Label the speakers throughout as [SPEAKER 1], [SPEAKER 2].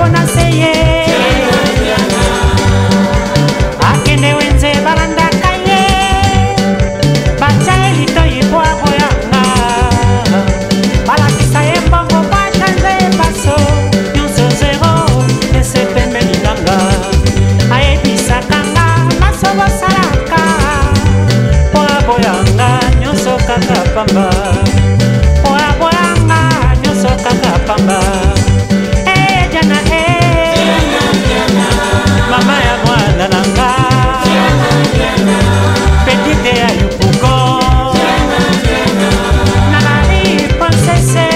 [SPEAKER 1] na seye akende wenze balanda kaye bacha elito yibwa boyanga balakisa embongo bachanze baso nyonso zero ese pembeni nanga ayebisakanga maso bosalaka poa boyanga nyonso kaka pamba poa boyanga nyonso kaka pamba jana mama ya mwana nanga petite ya yupuko nalali princesse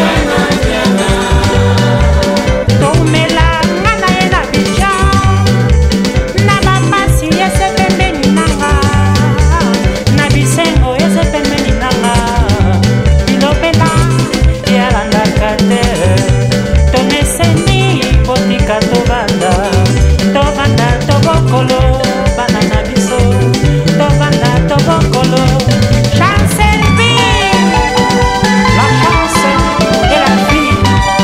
[SPEAKER 1] toumela ngana ye na bicha na bapasi yese pembeni nanga na bisengo yese pembeni nanga bilobela yalandaka te toneseni botika tovanda tobokolo bana na biso tovanda tobokolo Chancelby la chance et la fille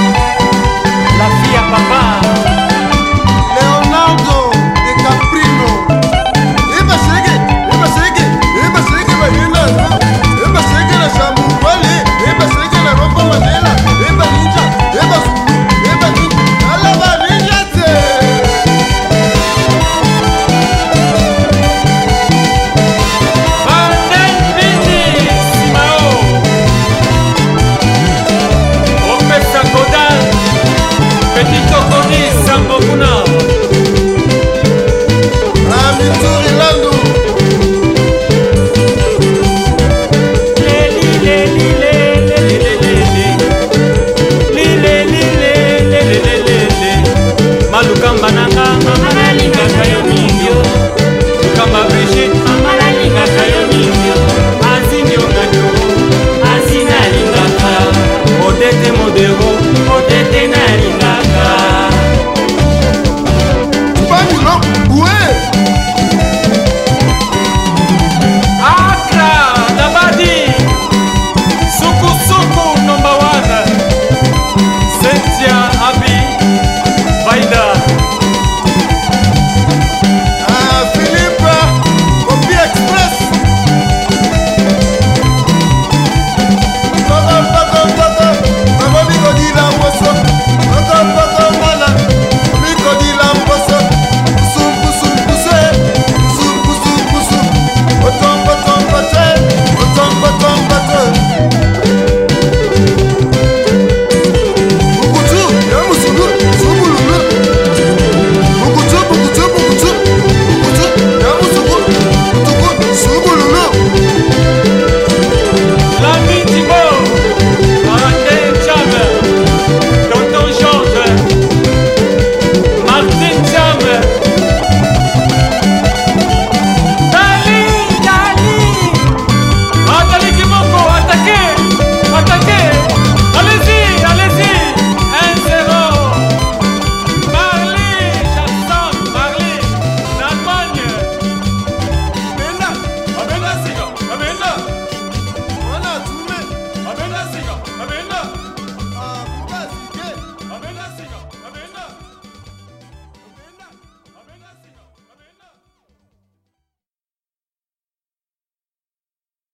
[SPEAKER 1] à papa
[SPEAKER 2] Leonardo de Caprino eba sege bayina eba sege la shamu wale eba sege la romba mandela eba ninja eba zulu eba ninja ala ba ninja te
[SPEAKER 3] Vanden Bindi Simao Opesa Godal Petit Tokoni Sambokuna
[SPEAKER 2] Amituri Lando
[SPEAKER 3] Malukamba nanga mama nalingaka yo mingi Lukamba Brigitte mama nalingaka yo mingi Azini onganyo azina lingaka Odete modero odete nalingaka
[SPEAKER 2] Pamilo Boué
[SPEAKER 3] Accra Dabadi Suku Suku number 1 Cynthia Abi Vaida